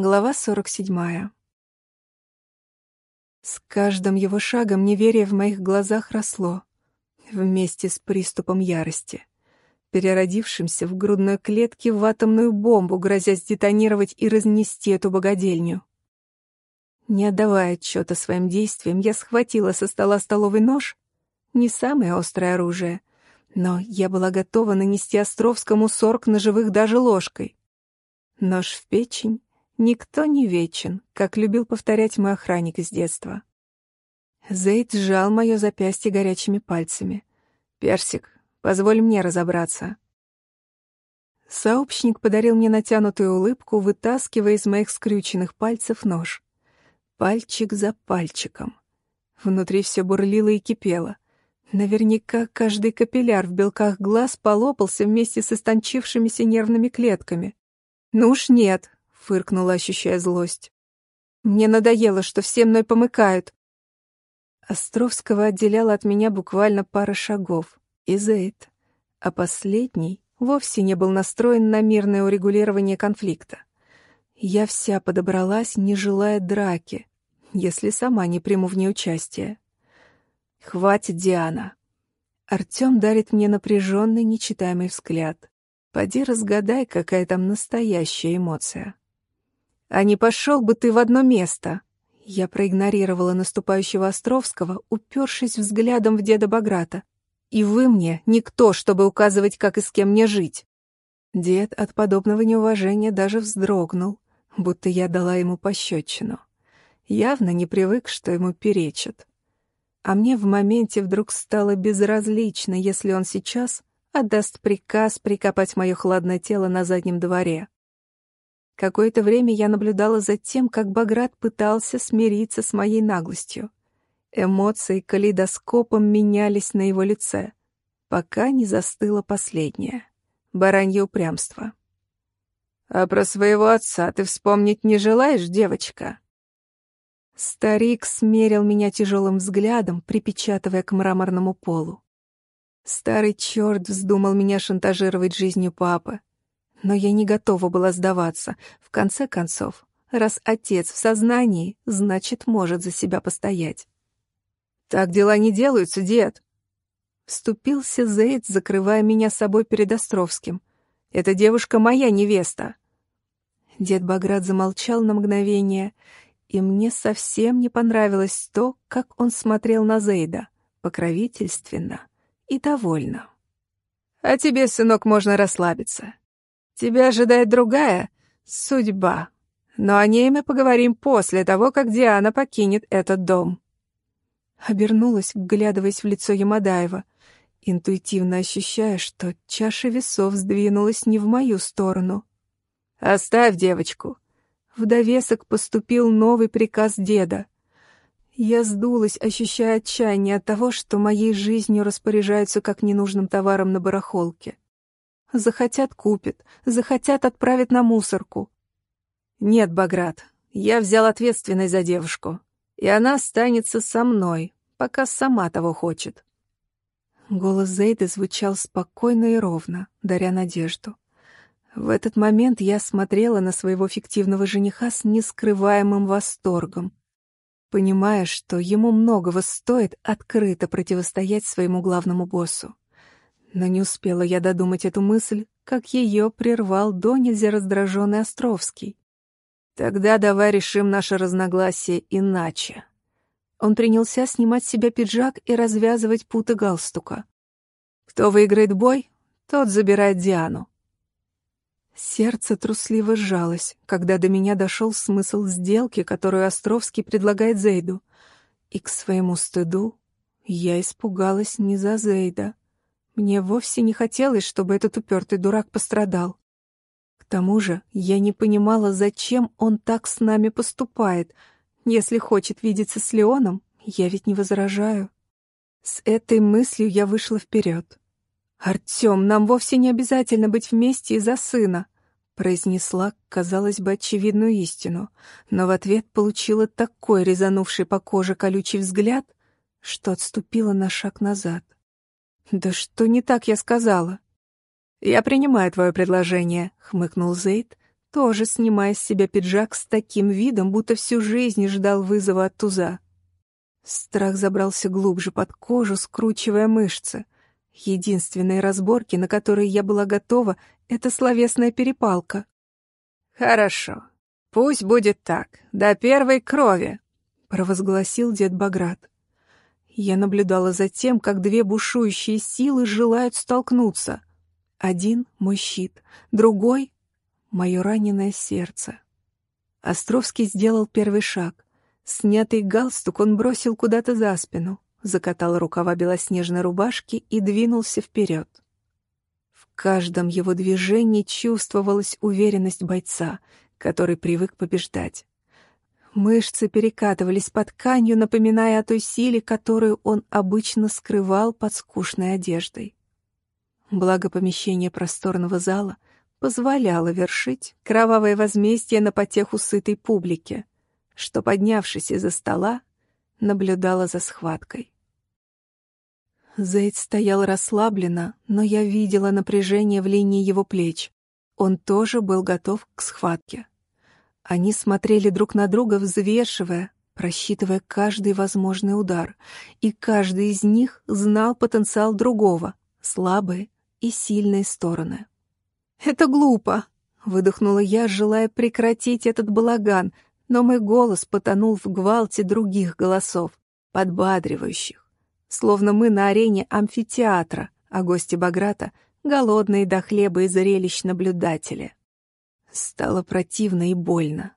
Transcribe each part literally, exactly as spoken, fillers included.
Глава сорок седьмая. С каждым его шагом неверие в моих глазах росло, вместе с приступом ярости, переродившимся в грудной клетке в атомную бомбу, грозясь детонировать и разнести эту богадельню. Не отдавая отчета своим действиям, я схватила со стола столовый нож, не самое острое оружие, но я была готова нанести Островскому сорок ножевых даже ложкой. Нож в печень. Никто не вечен, как любил повторять мой охранник из детства. Зейд сжал мое запястье горячими пальцами. «Персик, позволь мне разобраться». Сообщник подарил мне натянутую улыбку, вытаскивая из моих скрюченных пальцев нож. Пальчик за пальчиком. Внутри все бурлило и кипело. Наверняка каждый капилляр в белках глаз полопался вместе с истончившимися нервными клетками. «Ну уж нет», — фыркнула, ощущая злость. «Мне надоело, что все мной помыкают». Островского отделяла от меня буквально пара шагов, и Зейд, а последний вовсе не был настроен на мирное урегулирование конфликта. Я вся подобралась, не желая драки, если сама не приму в ней участие. «Хватит, Диана». Артём дарит мне напряженный, нечитаемый взгляд. Поди разгадай, какая там настоящая эмоция. «А не пошел бы ты в одно место!» Я проигнорировала наступающего Островского, упершись взглядом в деда Баграта. «И вы мне никто, чтобы указывать, как и с кем мне жить!» Дед от подобного неуважения даже вздрогнул, будто я дала ему пощечину. Явно не привык, что ему перечат. А мне в моменте вдруг стало безразлично, если он сейчас отдаст приказ прикопать мое хладное тело на заднем дворе. Какое-то время я наблюдала за тем, как Баграт пытался смириться с моей наглостью. Эмоции калейдоскопом менялись на его лице, пока не застыло последнее — баранье упрямство. «А про своего отца ты вспомнить не желаешь, девочка?» Старик смерил меня тяжелым взглядом, припечатывая к мраморному полу. Старый черт вздумал меня шантажировать жизнью папы. Но я не готова была сдаваться. В конце концов, раз отец в сознании, значит, может за себя постоять. «Так дела не делаются, дед!» Вступился Зейд, закрывая меня собой перед Островским. «Эта девушка моя невеста!» Дед Баграт замолчал на мгновение, и мне совсем не понравилось то, как он смотрел на Зейда, покровительственно и довольно. «А тебе, сынок, можно расслабиться. Тебя ожидает другая судьба, но о ней мы поговорим после того, как Диана покинет этот дом». Обернулась, вглядываясь в лицо Ямадаева, интуитивно ощущая, что чаша весов сдвинулась не в мою сторону. «Оставь девочку». В довесок поступил новый приказ деда. Я сдулась, ощущая отчаяние от того, что моей жизнью распоряжаются как ненужным товаром на барахолке. Захотят — купят, захотят — отправят на мусорку. «Нет, Баграт, я взял ответственность за девушку, и она останется со мной, пока сама того хочет». Голос Зейда звучал спокойно и ровно, даря надежду. В этот момент я смотрела на своего фиктивного жениха с нескрываемым восторгом, понимая, что ему многого стоит открыто противостоять своему главному боссу. Но не успела я додумать эту мысль, как ее прервал до нельзя раздраженный Островский. «Тогда давай решим наше разногласие иначе». Он принялся снимать с себя пиджак и развязывать путы галстука. «Кто выиграет бой, тот забирает Диану». Сердце трусливо сжалось, когда до меня дошел смысл сделки, которую Островский предлагает Зейду. И к своему стыду я испугалась не за Зейда. Мне вовсе не хотелось, чтобы этот упертый дурак пострадал. К тому же я не понимала, зачем он так с нами поступает. Если хочет видеться с Леоном, я ведь не возражаю. С этой мыслью я вышла вперед. «Артём, нам вовсе не обязательно быть вместе из-за сына», произнесла, казалось бы, очевидную истину, но в ответ получила такой резанувший по коже колючий взгляд, что отступила на шаг назад. «Да что не так я сказала?» «Я принимаю твое предложение», — хмыкнул Зейд, тоже снимая с себя пиджак с таким видом, будто всю жизнь ждал вызова от туза. Страх забрался глубже под кожу, скручивая мышцы. Единственные разборки, на которые я была готова, — это словесная перепалка. «Хорошо, пусть будет так, до первой крови», — провозгласил дед Баграт. Я наблюдала за тем, как две бушующие силы желают столкнуться. Один — мой щит, другой — мое раненое сердце. Островский сделал первый шаг. Снятый галстук он бросил куда-то за спину, закатал рукава белоснежной рубашки и двинулся вперед. В каждом его движении чувствовалась уверенность бойца, который привык побеждать. Мышцы перекатывались под тканью, напоминая о той силе, которую он обычно скрывал под скучной одеждой. Благо помещение просторного зала позволяло вершить кровавое возмездие на потеху сытой публике, что, поднявшись из-за стола, наблюдала за схваткой. Зейд стоял расслабленно, но я видела напряжение в линии его плеч. Он тоже был готов к схватке. Они смотрели друг на друга, взвешивая, просчитывая каждый возможный удар, и каждый из них знал потенциал другого, слабые и сильные стороны. «Это глупо!» — выдохнула я, желая прекратить этот балаган, но мой голос потонул в гвалте других голосов, подбадривающих, словно мы на арене амфитеатра, а гости Баграта — голодные до хлеба и зрелищ наблюдатели. Стало противно и больно.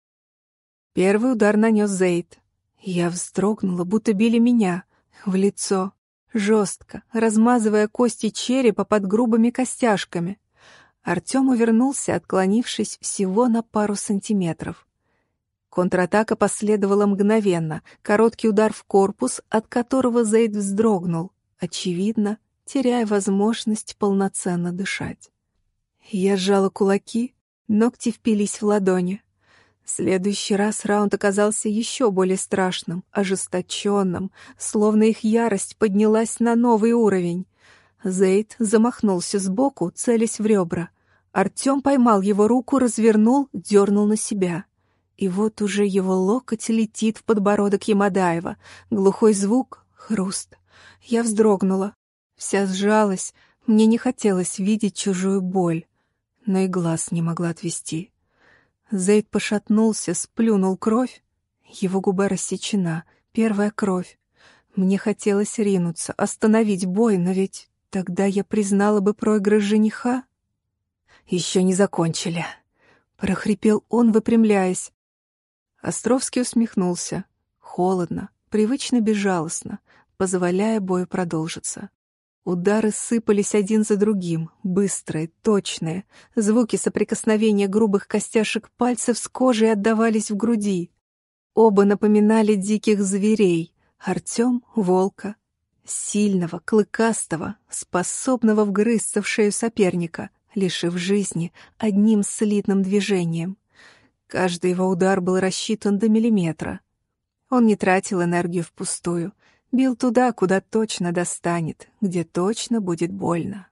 Первый удар нанес Зейд. Я вздрогнула, будто били меня, в лицо, жестко, размазывая кости черепа под грубыми костяшками. Артем увернулся, отклонившись всего на пару сантиметров. Контратака последовала мгновенно, короткий удар в корпус, от которого Зейд вздрогнул, очевидно, теряя возможность полноценно дышать. Я сжала кулаки, ногти впились в ладони. В следующий раз раунд оказался еще более страшным, ожесточенным, словно их ярость поднялась на новый уровень. Зейд замахнулся сбоку, целясь в ребра. Артем поймал его руку, развернул, дернул на себя. И вот уже его локоть летит в подбородок Ямадаева. Глухой звук — хруст. Я вздрогнула. Вся сжалась. Мне не хотелось видеть чужую боль, но и глаз не могла отвести. Зейд пошатнулся, сплюнул кровь. Его губа рассечена. Первая кровь. Мне хотелось ринуться, остановить бой, но ведь тогда я признала бы проигрыш жениха. «Еще не закончили», — прохрипел он, выпрямляясь. Островский усмехнулся. Холодно, привычно безжалостно, позволяя бою продолжиться. Удары сыпались один за другим, быстрые, точные. Звуки соприкосновения грубых костяшек пальцев с кожей отдавались в груди. Оба напоминали диких зверей. Артем — волка. Сильного, клыкастого, способного вгрызться в шею соперника, лишив жизни одним слитным движением. Каждый его удар был рассчитан до миллиметра. Он не тратил энергию впустую. Бил туда, куда точно достанет, где точно будет больно.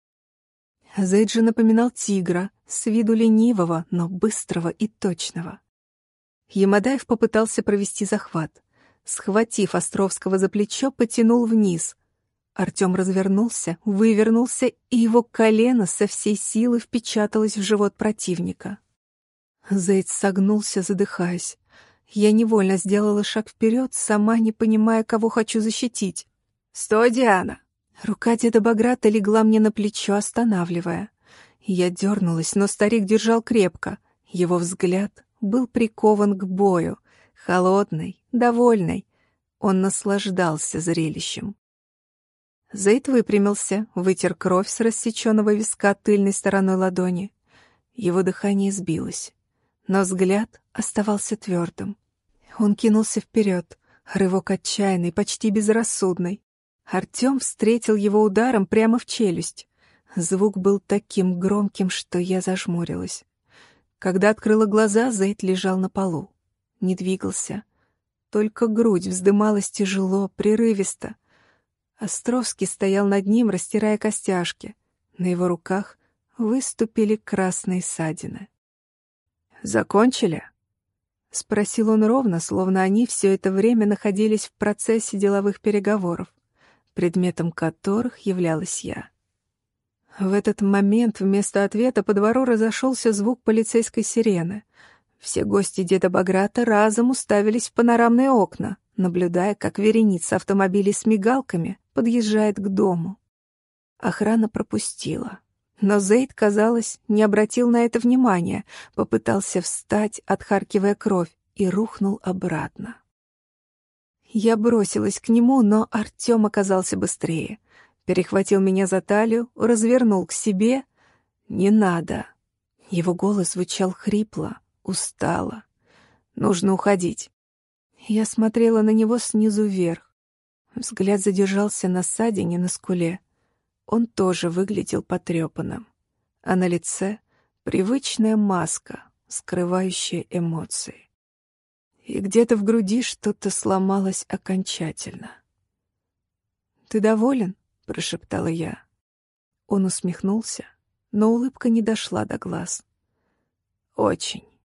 Зейд же напоминал тигра, с виду ленивого, но быстрого и точного. Ямадаев попытался провести захват. Схватив Островского за плечо, потянул вниз. Артем развернулся, вывернулся, и его колено со всей силы впечаталось в живот противника. Зейд согнулся, задыхаясь. Я невольно сделала шаг вперед, сама не понимая, кого хочу защитить. «Стой, Диана!» Рука деда Баграта легла мне на плечо, останавливая. Я дернулась, но старик держал крепко. Его взгляд был прикован к бою, холодный, довольный. Он наслаждался зрелищем. Зейд выпрямился, вытер кровь с рассеченного виска тыльной стороной ладони. Его дыхание сбилось, но взгляд оставался твердым. Он кинулся вперед, рывок отчаянный, почти безрассудный. Артем встретил его ударом прямо в челюсть. Звук был таким громким, что я зажмурилась. Когда открыла глаза, Зейд лежал на полу. Не двигался. Только грудь вздымалась тяжело, прерывисто. Островский стоял над ним, растирая костяшки. На его руках выступили красные ссадины. «Закончили?» — спросил он ровно, словно они все это время находились в процессе деловых переговоров, предметом которых являлась я. В этот момент вместо ответа по двору разошелся звук полицейской сирены. Все гости деда Баграта разом уставились в панорамные окна, наблюдая, как вереница автомобилей с мигалками подъезжает к дому. Охрана пропустила. Но Зейд, казалось, не обратил на это внимания, попытался встать, отхаркивая кровь, и рухнул обратно. Я бросилась к нему, но Артем оказался быстрее. Перехватил меня за талию, развернул к себе. «Не надо». Его голос звучал хрипло, устало. «Нужно уходить». Я смотрела на него снизу вверх. Взгляд задержался на ссадине на скуле. Он тоже выглядел потрепанным, а на лице привычная маска, скрывающая эмоции. И где-то в груди что-то сломалось окончательно. «Ты доволен?» — прошептала я. Он усмехнулся, но улыбка не дошла до глаз. «Очень».